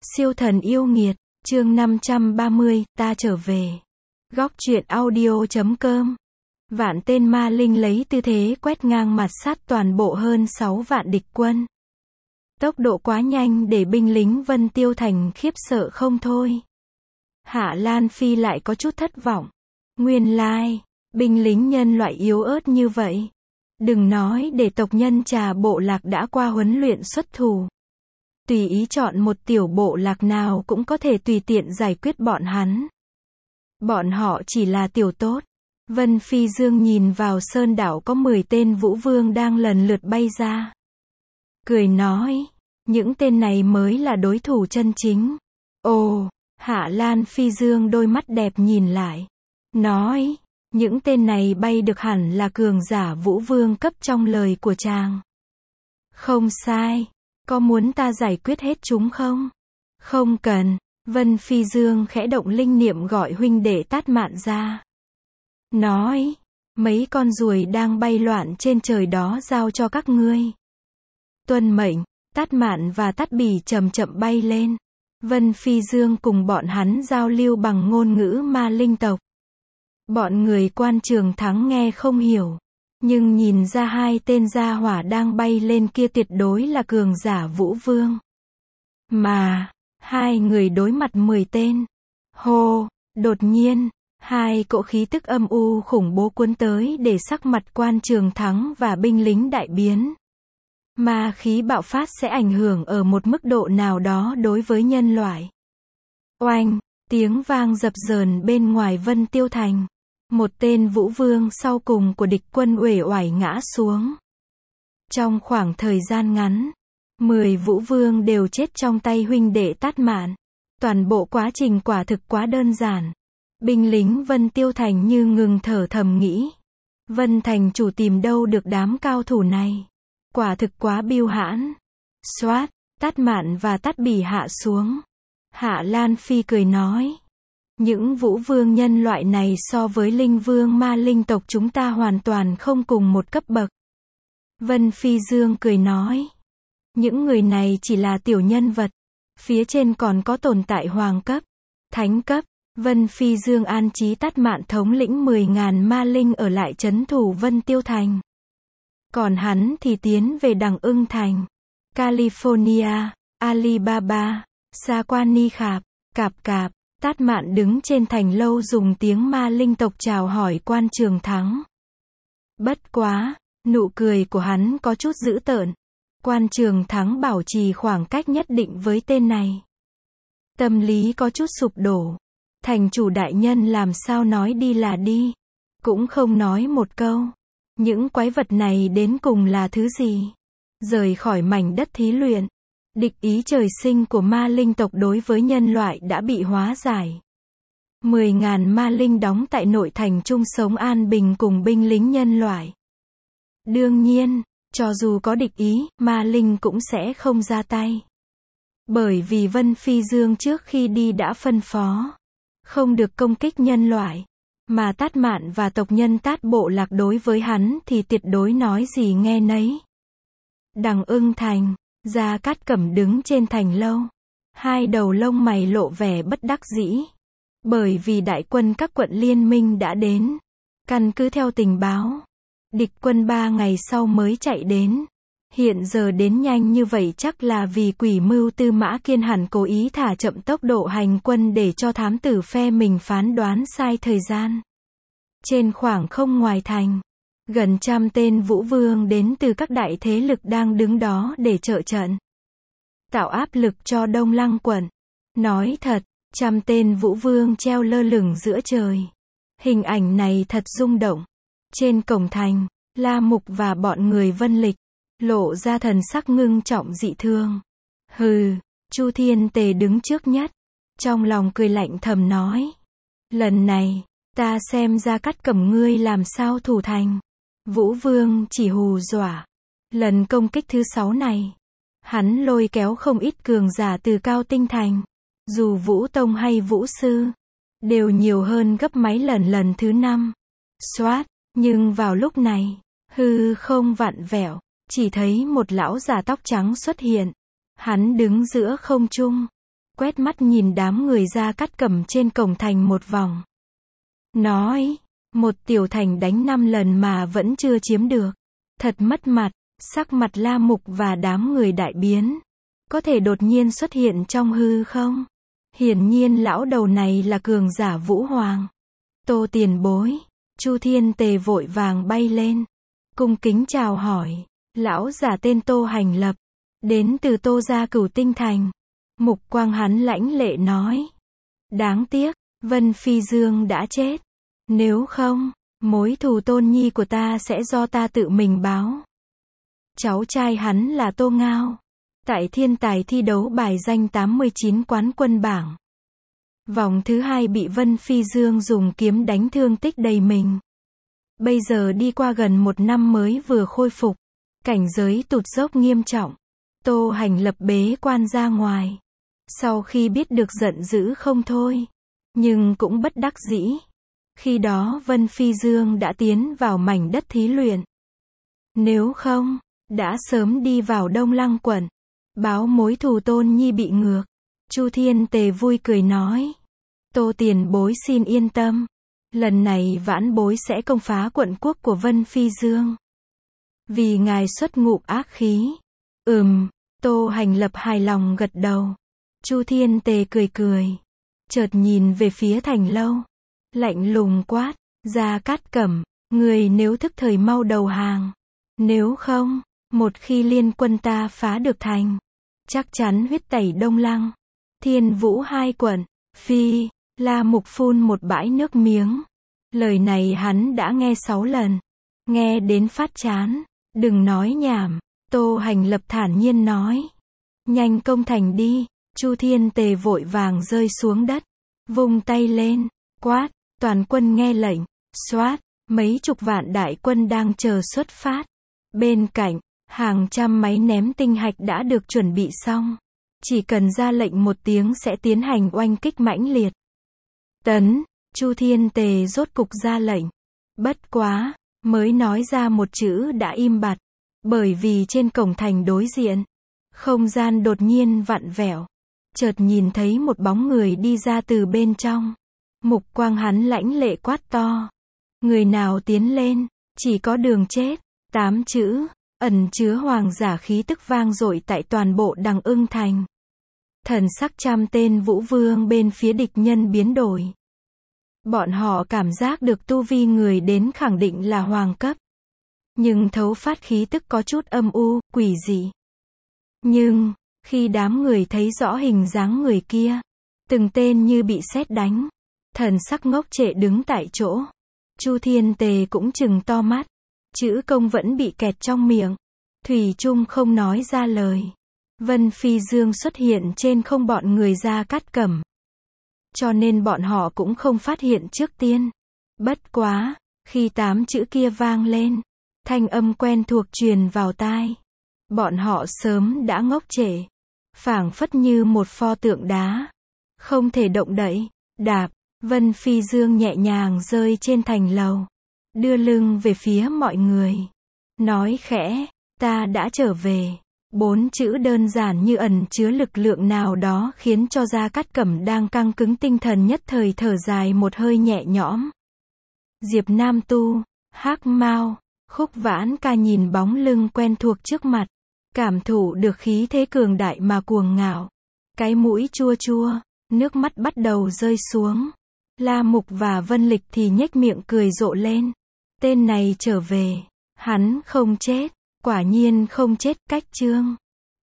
Siêu thần yêu nghiệt, chương 530, ta trở về. Góc truyện audio.com. Vạn tên ma linh lấy tư thế quét ngang mặt sát toàn bộ hơn 6 vạn địch quân. Tốc độ quá nhanh để binh lính Vân Tiêu Thành khiếp sợ không thôi. Hạ Lan Phi lại có chút thất vọng. Nguyên lai, binh lính nhân loại yếu ớt như vậy. Đừng nói để tộc nhân Trà bộ lạc đã qua huấn luyện xuất thủ. Tùy ý chọn một tiểu bộ lạc nào cũng có thể tùy tiện giải quyết bọn hắn. Bọn họ chỉ là tiểu tốt. Vân Phi Dương nhìn vào sơn đảo có 10 tên vũ vương đang lần lượt bay ra. Cười nói, những tên này mới là đối thủ chân chính. Ồ, Hạ Lan Phi Dương đôi mắt đẹp nhìn lại. Nói, những tên này bay được hẳn là cường giả vũ vương cấp trong lời của chàng. Không sai. Có muốn ta giải quyết hết chúng không? Không cần. Vân Phi Dương khẽ động linh niệm gọi huynh đệ Tát Mạn ra. Nói, mấy con ruồi đang bay loạn trên trời đó giao cho các ngươi. Tuân mệnh, Tát Mạn và Tát Bỉ chậm chậm bay lên. Vân Phi Dương cùng bọn hắn giao lưu bằng ngôn ngữ ma linh tộc. Bọn người Quan Trường Thắng nghe không hiểu. Nhưng nhìn ra hai tên gia hỏa đang bay lên kia tuyệt đối là cường giả vũ vương. Mà, hai người đối mặt 10 tên. Hô, đột nhiên, hai cỗ khí tức âm u khủng bố cuốn tới để sắc mặt Quan Trường Thắng và binh lính đại biến. Ma khí bạo phát sẽ ảnh hưởng ở một mức độ nào đó đối với nhân loại. Oanh, tiếng vang dập dờn bên ngoài Vân Tiêu Thành. Một tên vũ vương sau cùng của địch quân uể oải ngã xuống. Trong khoảng thời gian ngắn, 10 vũ vương đều chết trong tay huynh đệ Tát Mạn. Toàn bộ quá trình quả thực quá đơn giản. Binh lính Vân Tiêu Thành như ngừng thở thầm nghĩ. Vân Thành chủ tìm đâu được đám cao thủ này. Quả thực quá biêu hãn. Xoát, Tát Mạn và Tát Bỉ hạ xuống. Hạ Lan Phi cười nói. Những vũ vương nhân loại này so với linh vương ma linh tộc chúng ta hoàn toàn không cùng một cấp bậc. Vân Phi Dương cười nói. Những người này chỉ là tiểu nhân vật. Phía trên còn có tồn tại hoàng cấp, thánh cấp. Vân Phi Dương an trí Tát Mạn thống lĩnh 10.000 ma linh ở lại trấn thủ Vân Tiêu Thành. Còn hắn thì tiến về Đằng Ưng Thành, California, Alibaba, Sa Quan Ni Khạp, Cạp Cạp. Tát Mạn đứng trên thành lâu dùng tiếng ma linh tộc chào hỏi Quan Trường Thắng. Bất quá, nụ cười của hắn có chút dữ tợn. Quan Trường Thắng bảo trì khoảng cách nhất định với tên này. Tâm lý có chút sụp đổ. Thành chủ đại nhân làm sao nói đi là đi. Cũng không nói một câu. Những quái vật này đến cùng là thứ gì? Rời khỏi mảnh đất thí luyện. Địch ý trời sinh của ma linh tộc đối với nhân loại đã bị hóa giải. 10.000 ma linh đóng tại nội thành chung sống an bình cùng binh lính nhân loại. Đương nhiên, cho dù có địch ý, ma linh cũng sẽ không ra tay. Bởi vì Vân Phi Dương trước khi đi đã phân phó. Không được công kích nhân loại. Mà Tát Mạn và tộc nhân Tát bộ lạc đối với hắn thì tuyệt đối nói gì nghe nấy. Đằng Ưng Thành. Gia Cát Cẩm đứng trên thành lâu. Hai đầu lông mày lộ vẻ bất đắc dĩ. Bởi vì đại quân các quận liên minh đã đến. Căn cứ theo tình báo. Địch quân 3 ngày sau mới chạy đến. Hiện giờ đến nhanh như vậy chắc là vì quỷ mưu Tư Mã Kiên hẳn cố ý thả chậm tốc độ hành quân để cho thám tử phe mình phán đoán sai thời gian. Trên khoảng không ngoài thành. Gần 100 tên vũ vương đến từ các đại thế lực đang đứng đó để trợ trận. Tạo áp lực cho Đông Lăng quận. Nói thật, 100 tên vũ vương treo lơ lửng giữa trời. Hình ảnh này thật rung động. Trên cổng thành, La Mục và bọn người Vân Lịch, lộ ra thần sắc ngưng trọng dị thương. Hừ, Chu Thiên Tề đứng trước nhất. Trong lòng cười lạnh thầm nói. Lần này, ta xem Gia Cát Cẩm ngươi làm sao thủ thành. Vũ Vương chỉ hù dọa. Lần công kích thứ 6 này, hắn lôi kéo không ít cường giả từ Cao Tinh Thành. Dù Vũ Tông hay Vũ Sư, đều nhiều hơn gấp mấy lần thứ 5. Xoát, nhưng vào lúc này, hư không vặn vẹo, chỉ thấy một lão già tóc trắng xuất hiện. Hắn đứng giữa không trung. quét mắt nhìn đám người Gia Cát Cẩm trên cổng thành một vòng. Nói, một tiểu thành đánh 5 lần mà vẫn chưa chiếm được. Thật mất mặt, sắc mặt La Mục và đám người đại biến. Có thể đột nhiên xuất hiện trong hư không? Hiển nhiên lão đầu này là cường giả Vũ Hoàng. Tô tiền bối. Chu Thiên Tề vội vàng bay lên. Cung kính chào hỏi. Lão giả tên Tô Hành Lập. Đến từ Tô gia Cửu Tinh Thành. Mục quang hắn lãnh lệ nói. Đáng tiếc, Vân Phi Dương đã chết. Nếu không, mối thù tôn nhi của ta sẽ do ta tự mình báo. Cháu trai hắn là Tô Ngao. Tại thiên tài thi đấu bài danh 89 quán quân bảng. Vòng thứ 2 bị Vân Phi Dương dùng kiếm đánh thương tích đầy mình. Bây giờ đi qua gần 1 năm mới vừa khôi phục. Cảnh giới tụt dốc nghiêm trọng. Tô Hành Lập bế quan ra ngoài. Sau khi biết được giận dữ không thôi. Nhưng cũng bất đắc dĩ. Khi đó Vân Phi Dương đã tiến vào mảnh đất thí luyện. Nếu không, đã sớm đi vào Đông Lăng quận. Báo mối thù tôn nhi bị ngược. Chu Thiên Tề vui cười nói. Tô tiền bối xin yên tâm. Lần này vãn bối sẽ công phá quận quốc của Vân Phi Dương. Vì ngài xuất ngụm ác khí. Tô Hành Lập hài lòng gật đầu. Chu Thiên Tề cười cười. Chợt nhìn về phía thành lâu. Lạnh lùng quát. Gia Cát Cẩm, người nếu thức thời mau đầu hàng. Nếu không, một khi liên quân ta phá được thành, chắc chắn huyết tẩy Đông Lăng. Thiên Vũ 2 quận. Phi. La Mục phun một bãi nước miếng. Lời này hắn đã nghe 6 lần. Nghe đến phát chán. Đừng nói nhảm. Tô Hành Lập thản nhiên nói. Nhanh công thành đi. Chu Thiên Tề vội vàng rơi xuống đất. Vung tay lên. Quát. Toàn quân nghe lệnh. Xoát. Mấy chục vạn đại quân đang chờ xuất phát. Bên cạnh, hàng trăm máy ném tinh hạch đã được chuẩn bị xong. Chỉ cần ra lệnh một tiếng sẽ tiến hành oanh kích mãnh liệt. Tấn. Chu Thiên Tề rốt cục ra lệnh. Bất quá, mới nói ra một chữ đã im bặt. Bởi vì trên cổng thành đối diện, không gian đột nhiên vặn vẹo. Chợt nhìn thấy một bóng người đi ra từ bên trong. Mục quang hắn lãnh lệ quát to. Người nào tiến lên, chỉ có đường chết. 8 chữ, ẩn chứa hoàng giả khí tức vang dội tại toàn bộ Đằng Ưng Thành. Thần sắc trăm tên vũ vương bên phía địch nhân biến đổi. Bọn họ cảm giác được tu vi người đến khẳng định là hoàng cấp. Nhưng thấu phát khí tức có chút âm u, quỷ dị. Nhưng, khi đám người thấy rõ hình dáng người kia, từng tên như bị sét đánh. Thần sắc ngốc trệ đứng tại chỗ. Chu Thiên Tề cũng trừng to mắt. Chữ công vẫn bị kẹt trong miệng. Thủy chung không nói ra lời. Vân Phi Dương xuất hiện trên không bọn người Gia Cát Cẩm. Cho nên bọn họ cũng không phát hiện trước tiên. Bất quá, khi 8 chữ kia vang lên, thanh âm quen thuộc truyền vào tai. Bọn họ sớm đã ngốc trệ. Phảng phất như một pho tượng đá. Không thể động đậy. Đạp. Vân Phi Dương nhẹ nhàng rơi trên thành lầu. Đưa lưng về phía mọi người. Nói khẽ, ta đã trở về. 4 chữ đơn giản như ẩn chứa lực lượng nào đó khiến cho Gia Cát Cẩm đang căng cứng tinh thần nhất thời thở dài một hơi nhẹ nhõm. Diệp Nam Tu, Hắc Mao, Khúc Vãn Ca nhìn bóng lưng quen thuộc trước mặt. Cảm thụ được khí thế cường đại mà cuồng ngạo. Cái mũi chua chua, nước mắt bắt đầu rơi xuống. La Mục và Vân Lịch thì nhếch miệng cười rộ lên. Tên này trở về. Hắn không chết. Quả nhiên không chết. Cách chương